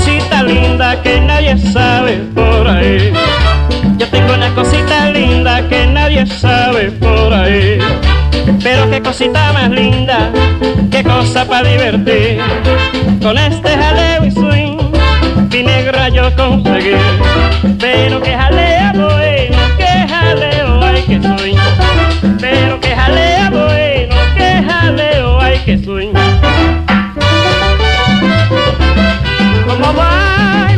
cosita linda que nadie sabe por ahí. Yo tengo una cosita linda que nadie sabe por ahí. Pero qué cosita más linda, qué cosa para divertir. Con este jaleo y swing, mi negra yo conseguí. Pero que jalea bueno, que jaleo hay que swing. Pero que jalea bueno, que jaleo hay que swing. Como va